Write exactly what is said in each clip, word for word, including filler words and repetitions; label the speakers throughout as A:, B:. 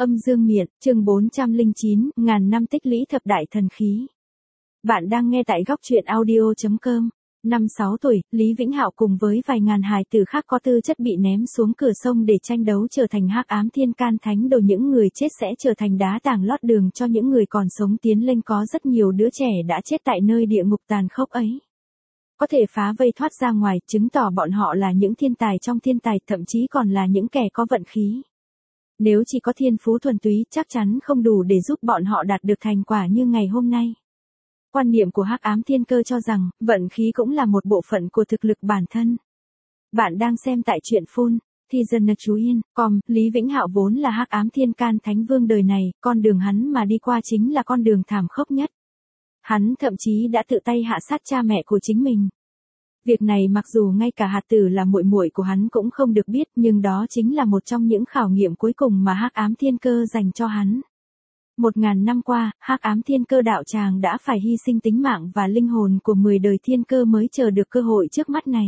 A: Âm dương miện, chương bốn trăm lẻ chín, ngàn năm tích lũy thập đại thần khí. Bạn đang nghe tại góc truyện audio chấm com. Năm sáu tuổi, Lý Vĩnh Hạo cùng với vài ngàn hài tử khác có tư chất bị ném xuống cửa sông để tranh đấu trở thành hắc ám thiên can thánh đồ, những người chết sẽ trở thành đá tảng lót đường cho những người còn sống tiến lên. Có rất nhiều đứa trẻ đã chết tại nơi địa ngục tàn khốc ấy. Có thể phá vây thoát ra ngoài, chứng tỏ bọn họ là những thiên tài trong thiên tài, thậm chí còn là những kẻ có vận khí. Nếu chỉ có thiên phú thuần túy, chắc chắn không đủ để giúp bọn họ đạt được thành quả như ngày hôm nay. Quan niệm của hắc ám thiên cơ cho rằng, vận khí cũng là một bộ phận của thực lực bản thân. Bạn đang xem tại truyện phun, thì dần chú yên, com, Lý Vĩnh Hạo vốn là hắc ám thiên can thánh vương đời này, con đường hắn mà đi qua chính là con đường thảm khốc nhất. Hắn thậm chí đã tự tay hạ sát cha mẹ của chính mình. Việc này mặc dù ngay cả hạt tử là muội muội của hắn cũng không được biết, nhưng đó chính là một trong những khảo nghiệm cuối cùng mà hắc ám thiên cơ dành cho hắn. Một ngàn năm qua, hắc ám thiên cơ đạo tràng đã phải hy sinh tính mạng và linh hồn của mười đời thiên cơ mới chờ được cơ hội trước mắt này.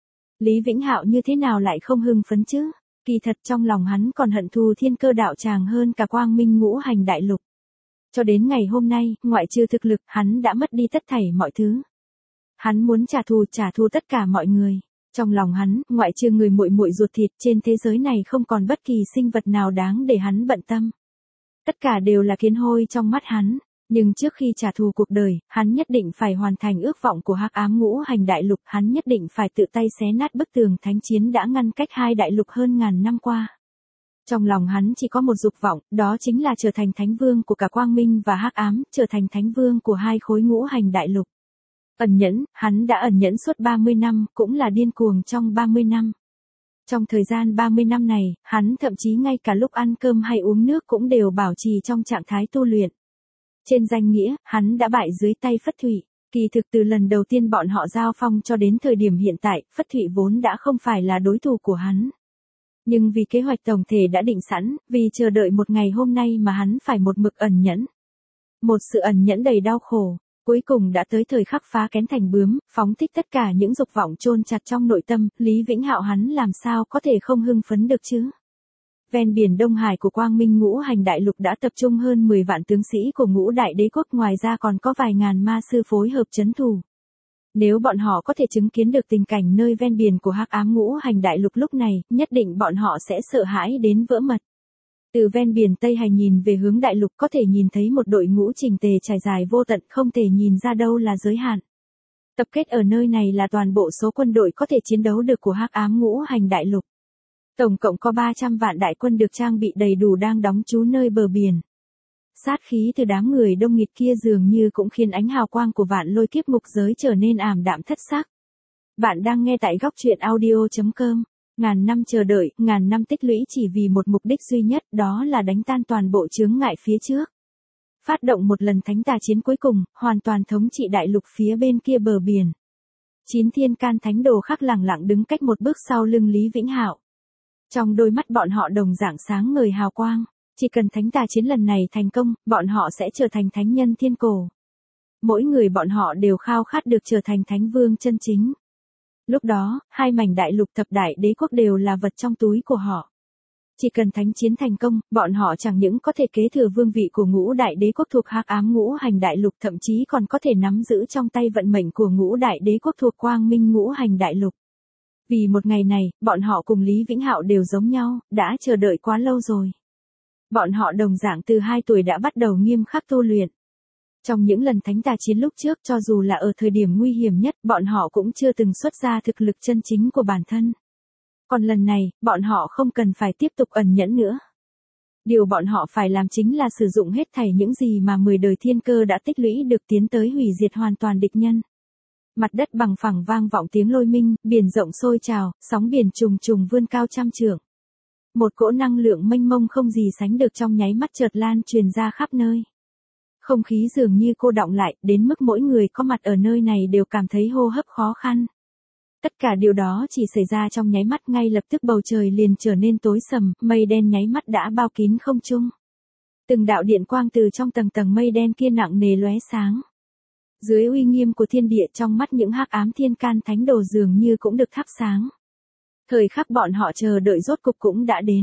A: Lý Vĩnh Hạo như thế nào lại không hưng phấn chứ? Kỳ thật trong lòng hắn còn hận thù thiên cơ đạo tràng hơn cả quang minh ngũ hành đại lục. Cho đến ngày hôm nay, ngoại trừ thực lực, hắn đã mất đi tất thảy mọi thứ. Hắn muốn trả thù, trả thù tất cả mọi người. Trong lòng hắn, ngoại trừ người muội muội ruột thịt, trên thế giới này không còn bất kỳ sinh vật nào đáng để hắn bận tâm. Tất cả đều là kiến hôi trong mắt hắn. Nhưng trước khi trả thù cuộc đời, hắn nhất định phải hoàn thành ước vọng của hắc ám ngũ hành đại lục. Hắn nhất định phải tự tay xé nát bức tường thánh chiến đã ngăn cách hai đại lục hơn ngàn năm qua. Trong lòng hắn chỉ có một dục vọng, đó chính là trở thành thánh vương của cả quang minh và hắc ám, trở thành thánh vương của hai khối ngũ hành đại lục. Ẩn nhẫn, hắn đã ẩn nhẫn suốt ba mươi năm, cũng là điên cuồng trong ba mươi năm. Trong thời gian ba mươi năm này, hắn thậm chí ngay cả lúc ăn cơm hay uống nước cũng đều bảo trì trong trạng thái tu luyện. Trên danh nghĩa, hắn đã bại dưới tay Phất Thụy. Kỳ thực từ lần đầu tiên bọn họ giao phong cho đến thời điểm hiện tại, Phất Thụy vốn đã không phải là đối thủ của hắn. Nhưng vì kế hoạch tổng thể đã định sẵn, vì chờ đợi một ngày hôm nay mà hắn phải một mực ẩn nhẫn. Một sự ẩn nhẫn đầy đau khổ. Cuối cùng đã tới thời khắc phá kén thành bướm, phóng thích tất cả những dục vọng chôn chặt trong nội tâm, Lý Vĩnh Hạo hắn làm sao có thể không hưng phấn được chứ? Ven biển Đông Hải của quang minh ngũ hành đại lục đã tập trung hơn mười vạn tướng sĩ của ngũ đại đế quốc, ngoài ra còn có vài ngàn ma sư phối hợp trấn thủ. Nếu bọn họ có thể chứng kiến được tình cảnh nơi ven biển của hắc ám ngũ hành đại lục lúc này, nhất định bọn họ sẽ sợ hãi đến vỡ mật. Từ ven biển Tây Hải nhìn về hướng đại lục có thể nhìn thấy một đội ngũ chỉnh tề trải dài vô tận, không thể nhìn ra đâu là giới hạn. Tập kết ở nơi này là toàn bộ số quân đội có thể chiến đấu được của hắc ám ngũ hành đại lục. Tổng cộng có ba trăm vạn đại quân được trang bị đầy đủ đang đóng trú nơi bờ biển. Sát khí từ đám người đông nghịt kia dường như cũng khiến ánh hào quang của vạn lôi kiếp ngục giới trở nên ảm đạm thất sắc. Bạn đang nghe tại góc truyện audio chấm com. Ngàn năm chờ đợi, ngàn năm tích lũy chỉ vì một mục đích duy nhất, đó là đánh tan toàn bộ chướng ngại phía trước. Phát động một lần thánh tà chiến cuối cùng, hoàn toàn thống trị đại lục phía bên kia bờ biển. Chín thiên can thánh đồ khác lẳng lặng đứng cách một bước sau lưng Lý Vĩnh Hạo. Trong đôi mắt bọn họ đồng dạng sáng ngời hào quang. Chỉ cần thánh tà chiến lần này thành công, bọn họ sẽ trở thành thánh nhân thiên cổ. Mỗi người bọn họ đều khao khát được trở thành thánh vương chân chính. Lúc đó, hai mảnh đại lục thập đại đế quốc đều là vật trong túi của họ. Chỉ cần thánh chiến thành công, bọn họ chẳng những có thể kế thừa vương vị của ngũ đại đế quốc thuộc hắc ám ngũ hành đại lục, thậm chí còn có thể nắm giữ trong tay vận mệnh của ngũ đại đế quốc thuộc quang minh ngũ hành đại lục. Vì một ngày này, bọn họ cùng Lý Vĩnh Hạo đều giống nhau, đã chờ đợi quá lâu rồi. Bọn họ đồng dạng từ hai tuổi đã bắt đầu nghiêm khắc tu luyện. Trong những lần thánh tà chiến lúc trước, cho dù là ở thời điểm nguy hiểm nhất, bọn họ cũng chưa từng xuất ra thực lực chân chính của bản thân. Còn lần này, bọn họ không cần phải tiếp tục ẩn nhẫn nữa. Điều bọn họ phải làm chính là sử dụng hết thảy những gì mà mười đời thiên cơ đã tích lũy được, tiến tới hủy diệt hoàn toàn địch nhân. Mặt đất bằng phẳng vang vọng tiếng lôi minh, biển rộng sôi trào, sóng biển trùng trùng vươn cao trăm trượng. Một cỗ năng lượng mênh mông không gì sánh được trong nháy mắt chợt lan truyền ra khắp nơi. Không khí dường như cô đọng lại, đến mức mỗi người có mặt ở nơi này đều cảm thấy hô hấp khó khăn. Tất cả điều đó chỉ xảy ra trong nháy mắt, ngay lập tức bầu trời liền trở nên tối sầm, mây đen nháy mắt đã bao kín không trung. Từng đạo điện quang từ trong tầng tầng mây đen kia nặng nề lóe sáng. Dưới uy nghiêm của thiên địa, trong mắt những hắc ám thiên can thánh đồ dường như cũng được thắp sáng. Thời khắc bọn họ chờ đợi rốt cục cũng đã đến.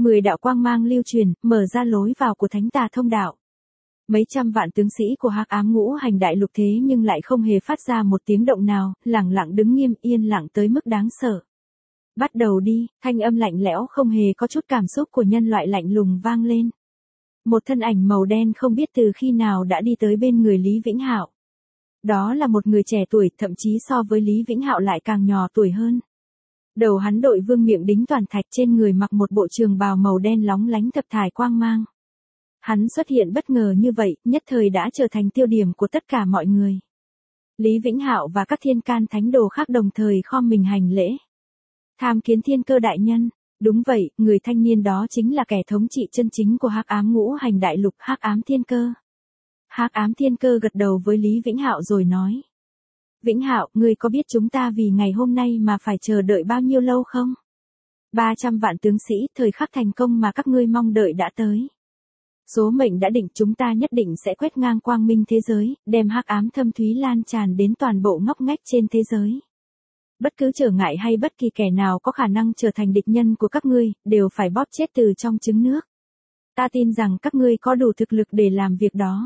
A: Mười đạo quang mang lưu truyền, mở ra lối vào của thánh tà thông đạo. Mấy trăm vạn tướng sĩ của Hắc Ám Ngũ Hành Đại Lục thế nhưng lại không hề phát ra một tiếng động nào, lẳng lặng đứng nghiêm yên lặng tới mức đáng sợ. Bắt đầu đi, thanh âm lạnh lẽo không hề có chút cảm xúc của nhân loại lạnh lùng vang lên. Một thân ảnh màu đen không biết từ khi nào đã đi tới bên người Lý Vĩnh Hạo. Đó là một người trẻ tuổi, thậm chí so với Lý Vĩnh Hạo lại càng nhỏ tuổi hơn. Đầu hắn đội vương miệng đính toàn thạch, trên người mặc một bộ trường bào màu đen lóng lánh thập thải quang mang. Hắn xuất hiện bất ngờ như vậy, nhất thời đã trở thành tiêu điểm của tất cả mọi người. Lý Vĩnh Hạo và các thiên can thánh đồ khác đồng thời khom mình hành lễ. Tham kiến Thiên Cơ đại nhân. Đúng vậy, người thanh niên đó chính là kẻ thống trị chân chính của Hắc Ám Ngũ Hành Đại Lục, Hắc Ám Thiên Cơ. Hắc Ám Thiên Cơ gật đầu với Lý Vĩnh Hạo rồi nói: Vĩnh Hạo, ngươi có biết chúng ta vì ngày hôm nay mà phải chờ đợi bao nhiêu lâu không? ba trăm vạn tướng sĩ, thời khắc thành công mà các ngươi mong đợi đã tới. Số mệnh đã định, chúng ta nhất định sẽ quét ngang quang minh thế giới, đem hắc ám thâm thúy lan tràn đến toàn bộ ngóc ngách trên thế giới. Bất cứ trở ngại hay bất kỳ kẻ nào có khả năng trở thành địch nhân của các ngươi, đều phải bóp chết từ trong trứng nước. Ta tin rằng các ngươi có đủ thực lực để làm việc đó.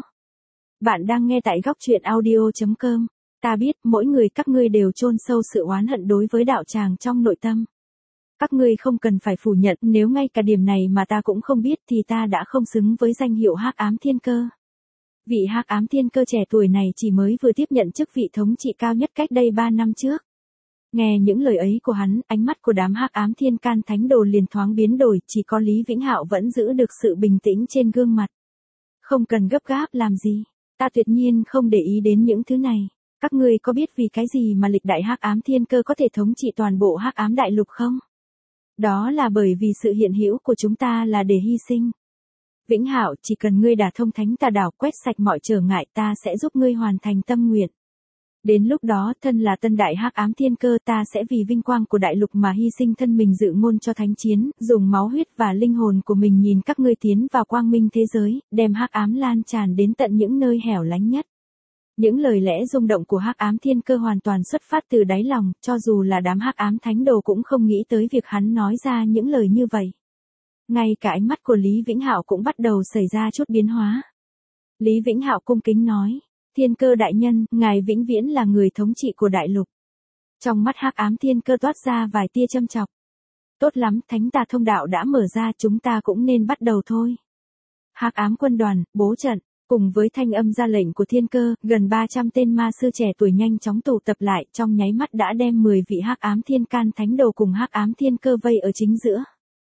A: Bạn đang nghe tại góc truyện audio chấm com. Ta biết, mỗi người các ngươi đều chôn sâu sự oán hận đối với đạo tràng trong nội tâm. Các ngươi không cần phải phủ nhận, nếu ngay cả điểm này mà ta cũng không biết thì ta đã không xứng với danh hiệu Hắc Ám Thiên Cơ. Vị Hắc Ám Thiên Cơ trẻ tuổi này chỉ mới vừa tiếp nhận chức vị thống trị cao nhất cách đây ba năm trước. Nghe những lời ấy của hắn, ánh mắt của đám Hắc Ám Thiên Can Thánh Đồ liền thoáng biến đổi, chỉ có Lý Vĩnh Hạo vẫn giữ được sự bình tĩnh trên gương mặt. Không cần gấp gáp làm gì, ta tuyệt nhiên không để ý đến những thứ này. Các ngươi có biết vì cái gì mà lịch đại Hắc Ám Thiên Cơ có thể thống trị toàn bộ Hắc Ám Đại Lục không? Đó là bởi vì sự hiện hữu của chúng ta là để hy sinh. Vĩnh Hạo, chỉ cần ngươi đả thông thánh tà đảo, quét sạch mọi trở ngại, ta sẽ giúp ngươi hoàn thành tâm nguyện. Đến lúc đó, thân là tân đại Hắc Ám Thiên Cơ, ta sẽ vì vinh quang của đại lục mà hy sinh thân mình dự ngôn cho thánh chiến, dùng máu huyết và linh hồn của mình nhìn các ngươi tiến vào quang minh thế giới, đem hắc ám lan tràn đến tận những nơi hẻo lánh nhất. Những lời lẽ rung động của Hắc Ám Thiên Cơ hoàn toàn xuất phát từ đáy lòng, cho dù là đám Hắc Ám Thánh Đồ cũng không nghĩ tới việc hắn nói ra những lời như vậy. Ngay cả ánh mắt của Lý Vĩnh Hạo cũng bắt đầu xảy ra chút biến hóa. Lý Vĩnh Hạo cung kính nói: Thiên Cơ đại nhân, ngài vĩnh viễn là người thống trị của đại lục. Trong mắt Hắc Ám Thiên Cơ toát ra vài tia châm chọc. Tốt lắm, thánh tà thông đạo đã mở ra, chúng ta cũng nên bắt đầu thôi. Hắc Ám quân đoàn, bố trận. Cùng với thanh âm ra lệnh của Thiên Cơ, gần ba trăm tên ma sư trẻ tuổi nhanh chóng tụ tập lại, trong nháy mắt đã đem mười vị Hắc Ám Thiên Can Thánh Đồ cùng Hắc Ám Thiên Cơ vây ở chính giữa.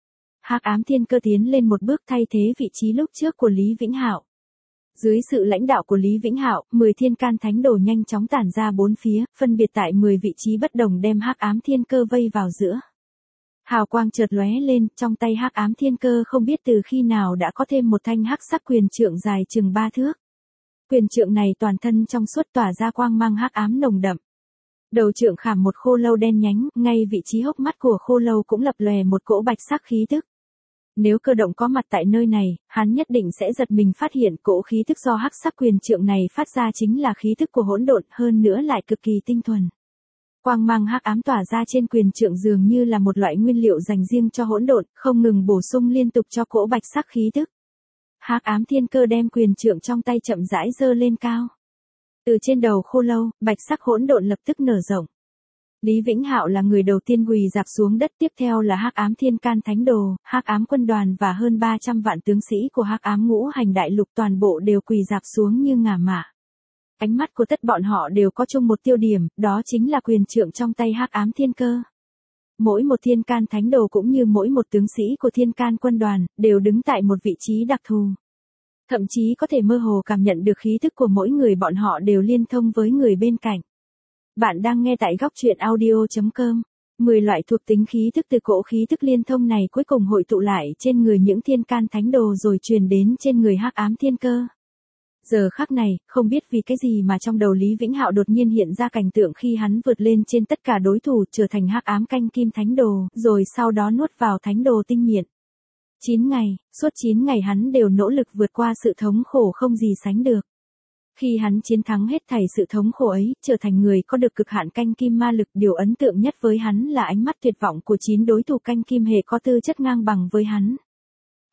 A: Hắc Ám Thiên Cơ tiến lên một bước thay thế vị trí lúc trước của Lý Vĩnh Hạo. Dưới sự lãnh đạo của Lý Vĩnh Hạo, mười Thiên Can Thánh Đồ nhanh chóng tản ra bốn phía, phân biệt tại mười vị trí bất đồng đem Hắc Ám Thiên Cơ vây vào giữa. Hào quang chợt lóe lên, trong tay Hắc Ám Thiên Cơ không biết từ khi nào đã có thêm một thanh hắc sắc quyền trượng dài chừng ba thước. Quyền trượng này toàn thân trong suốt tỏa ra quang mang hắc ám nồng đậm. Đầu trượng khảm một khô lâu đen nhánh, ngay vị trí hốc mắt của khô lâu cũng lập lòe một cỗ bạch sắc khí tức. Nếu Cơ Động có mặt tại nơi này, hắn nhất định sẽ giật mình phát hiện cỗ khí tức do hắc sắc quyền trượng này phát ra chính là khí tức của hỗn độn, hơn nữa lại cực kỳ tinh thuần. Quang mang hắc ám tỏa ra trên quyền trượng dường như là một loại nguyên liệu dành riêng cho hỗn độn, không ngừng bổ sung liên tục cho cỗ bạch sắc khí tức. Hắc Ám Thiên Cơ đem quyền trượng trong tay chậm rãi giơ lên cao. Từ trên đầu khô lâu, bạch sắc hỗn độn lập tức nở rộng. Lý Vĩnh Hạo là người đầu tiên quỳ rạp xuống đất, tiếp theo là Hắc Ám Thiên Can Thánh Đồ, Hắc Ám quân đoàn và hơn ba trăm vạn tướng sĩ của Hắc Ám Ngũ Hành Đại Lục toàn bộ đều quỳ rạp xuống như ngả mạ. Ánh mắt của tất bọn họ đều có chung một tiêu điểm, đó chính là quyền trượng trong tay Hắc Ám Thiên Cơ. Mỗi một Thiên Can Thánh Đồ cũng như mỗi một tướng sĩ của Thiên Can quân đoàn, đều đứng tại một vị trí đặc thù. Thậm chí có thể mơ hồ cảm nhận được khí thức của mỗi người bọn họ đều liên thông với người bên cạnh. Bạn đang nghe tại góc truyện audio chấm com. mười loại thuộc tính khí thức từ cỗ khí thức liên thông này cuối cùng hội tụ lại trên người những Thiên Can Thánh Đồ rồi truyền đến trên người Hắc Ám Thiên Cơ. Giờ khắc này, không biết vì cái gì mà trong đầu Lý Vĩnh Hạo đột nhiên hiện ra cảnh tượng khi hắn vượt lên trên tất cả đối thủ, trở thành Hắc Ám Canh Kim Thánh Đồ, rồi sau đó nuốt vào Thánh Đồ tinh miện. chín ngày, suốt chín ngày hắn đều nỗ lực vượt qua sự thống khổ không gì sánh được. Khi hắn chiến thắng hết thảy sự thống khổ ấy, trở thành người có được cực hạn canh kim ma lực, điều ấn tượng nhất với hắn là ánh mắt tuyệt vọng của chín đối thủ canh kim hệ có tư chất ngang bằng với hắn.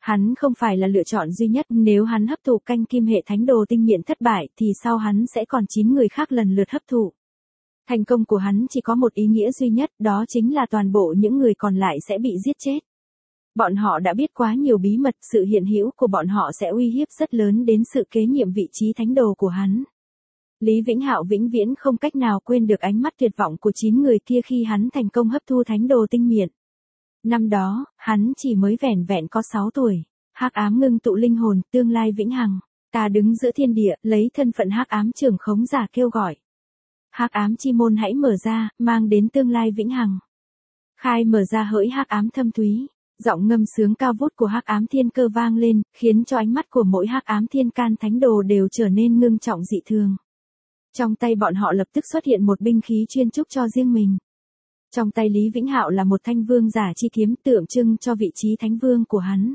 A: Hắn không phải là lựa chọn duy nhất, nếu hắn hấp thụ canh kim hệ thánh đồ tinh miện thất bại thì sau hắn sẽ còn chín người khác lần lượt hấp thụ. Thành công của hắn chỉ có một ý nghĩa duy nhất, đó chính là toàn bộ những người còn lại sẽ bị giết chết. Bọn họ đã biết quá nhiều bí mật, sự hiện hữu của bọn họ sẽ uy hiếp rất lớn đến sự kế nhiệm vị trí thánh đồ của hắn. Lý Vĩnh Hạo vĩnh viễn không cách nào quên được ánh mắt tuyệt vọng của chín người kia khi hắn thành công hấp thu thánh đồ tinh miện. Năm đó, hắn chỉ mới vẻn vẹn có sáu tuổi. Hắc ám ngưng tụ linh hồn, tương lai vĩnh hằng. Ta đứng giữa thiên địa, lấy thân phận hắc ám trưởng khống giả kêu gọi. Hắc ám chi môn hãy mở ra, mang đến tương lai vĩnh hằng. Khai mở ra hỡi hắc ám thâm thúy. Giọng ngâm sướng cao vút của hắc ám thiên cơ vang lên, khiến cho ánh mắt của mỗi hắc ám thiên can thánh đồ đều trở nên ngưng trọng dị thường. Trong tay bọn họ lập tức xuất hiện một binh khí chuyên trúc cho riêng mình. Trong tay Lý Vĩnh Hạo là một thanh vương giả chi kiếm tượng trưng cho vị trí thánh vương của hắn.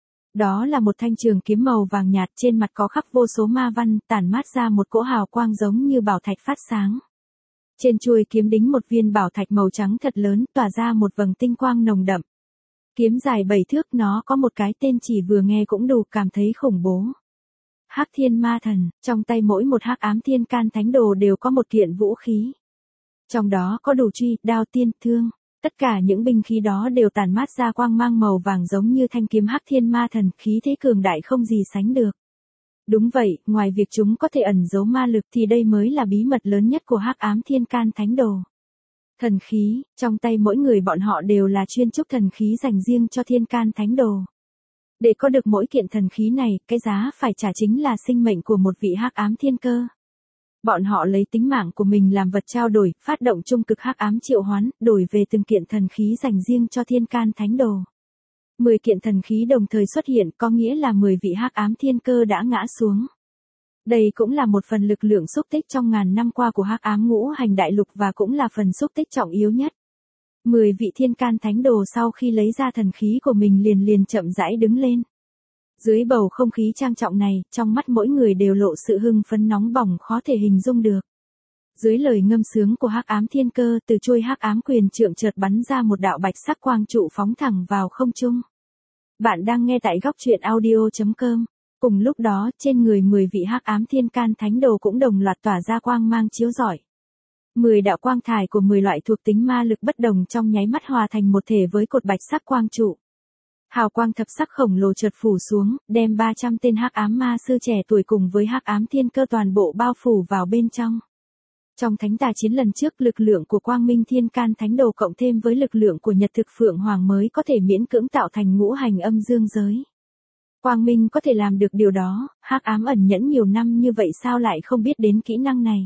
A: Đó là một thanh trường kiếm màu vàng nhạt, trên mặt có khắc vô số ma văn, tản mát ra một cỗ hào quang giống như bảo thạch phát sáng. Trên chuôi kiếm đính một viên bảo thạch màu trắng thật lớn, tỏa ra một vầng tinh quang nồng đậm. Kiếm dài bảy thước, nó có một cái tên chỉ vừa nghe cũng đủ cảm thấy khủng bố. Hắc Thiên Ma Thần, trong tay mỗi một hắc ám thiên can thánh đồ đều có một kiện vũ khí. Trong đó có đủ truy, đao, tiên, thương, tất cả những binh khí đó đều tản mát ra quang mang màu vàng giống như thanh kiếm Hắc Thiên Ma Thần, khí thế cường đại không gì sánh được. Đúng vậy, ngoài việc chúng có thể ẩn giấu ma lực thì đây mới là bí mật lớn nhất của hắc ám thiên can thánh đồ. Thần khí, trong tay mỗi người bọn họ đều là chuyên trúc thần khí dành riêng cho thiên can thánh đồ. Để có được mỗi kiện thần khí này, cái giá phải trả chính là sinh mệnh của một vị hắc ám thiên cơ. Bọn họ lấy tính mạng của mình làm vật trao đổi, phát động trung cực hắc ám triệu hoán, đổi về từng kiện thần khí dành riêng cho thiên can thánh đồ. mười kiện thần khí đồng thời xuất hiện, có nghĩa là mười vị hắc ám thiên cơ đã ngã xuống. Đây cũng là một phần lực lượng xúc tích trong ngàn năm qua của hắc ám ngũ hành đại lục và cũng là phần xúc tích trọng yếu nhất. mười vị thiên can thánh đồ sau khi lấy ra thần khí của mình liền liền chậm rãi đứng lên. Dưới bầu không khí trang trọng này, trong mắt mỗi người đều lộ sự hưng phấn nóng bỏng khó thể hình dung được. Dưới lời ngâm sướng của hắc ám thiên cơ, từ chuôi hắc ám quyền trượng chợt bắn ra một đạo bạch sắc quang trụ phóng thẳng vào không trung. Bạn đang nghe tại góc truyện audio chấm com. Cùng lúc đó, trên người mười vị hắc ám thiên can thánh đồ cũng đồng loạt tỏa ra quang mang chiếu rọi. mười đạo quang thải của mười loại thuộc tính ma lực bất đồng trong nháy mắt hòa thành một thể với cột bạch sắc quang trụ. Hào quang thập sắc khổng lồ chợt phủ xuống, đem ba trăm tên hắc ám ma sư trẻ tuổi cùng với hắc ám thiên cơ toàn bộ bao phủ vào bên trong. Trong thánh tà chiến lần trước, lực lượng của quang minh thiên can thánh đồ cộng thêm với lực lượng của nhật thực phượng hoàng mới có thể miễn cưỡng tạo thành ngũ hành âm dương giới. Quang minh có thể làm được điều đó, hắc ám ẩn nhẫn nhiều năm như vậy sao lại không biết đến kỹ năng này.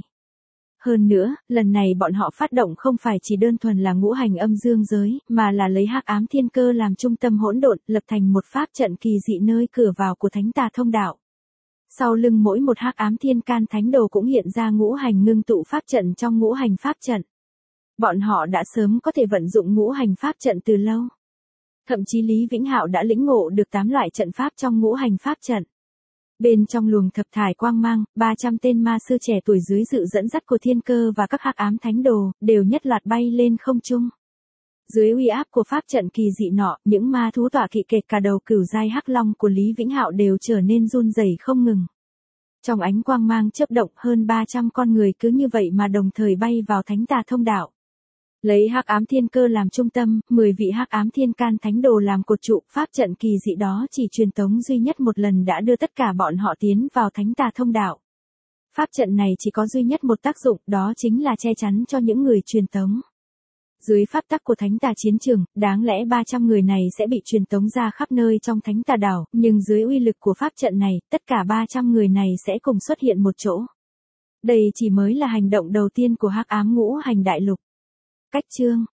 A: Hơn nữa, lần này bọn họ phát động không phải chỉ đơn thuần là ngũ hành âm dương giới, mà là lấy hắc ám thiên cơ làm trung tâm hỗn độn, lập thành một pháp trận kỳ dị nơi cửa vào của thánh tà thông đạo. Sau lưng mỗi một hắc ám thiên can thánh đồ cũng hiện ra ngũ hành ngưng tụ pháp trận trong ngũ hành pháp trận. Bọn họ đã sớm có thể vận dụng ngũ hành pháp trận từ lâu. Thậm chí Lý Vĩnh Hạo đã lĩnh ngộ được tám loại trận pháp trong ngũ hành pháp trận. Bên trong luồng thập thải quang mang, ba trăm tên ma sư trẻ tuổi dưới sự dẫn dắt của thiên cơ và các hắc ám thánh đồ, đều nhất loạt bay lên không trung. Dưới uy áp của pháp trận kỳ dị nọ, những ma thú tọa kỵ kệt cả đầu cửu giai hắc long của Lý Vĩnh Hạo đều trở nên run rẩy không ngừng. Trong ánh quang mang chớp động, hơn ba trăm con người cứ như vậy mà đồng thời bay vào thánh tà thông đạo. Lấy hắc ám thiên cơ làm trung tâm, mười vị hắc ám thiên can thánh đồ làm cột trụ, pháp trận kỳ dị đó chỉ truyền tống duy nhất một lần đã đưa tất cả bọn họ tiến vào thánh tà thông đạo. Pháp trận này chỉ có duy nhất một tác dụng, đó chính là che chắn cho những người truyền tống. Dưới pháp tắc của thánh tà chiến trường, đáng lẽ ba trăm người này sẽ bị truyền tống ra khắp nơi trong thánh tà đảo, nhưng dưới uy lực của pháp trận này, tất cả ba trăm người này sẽ cùng xuất hiện một chỗ. Đây chỉ mới là hành động đầu tiên của hắc ám ngũ hành đại lục. Cách chương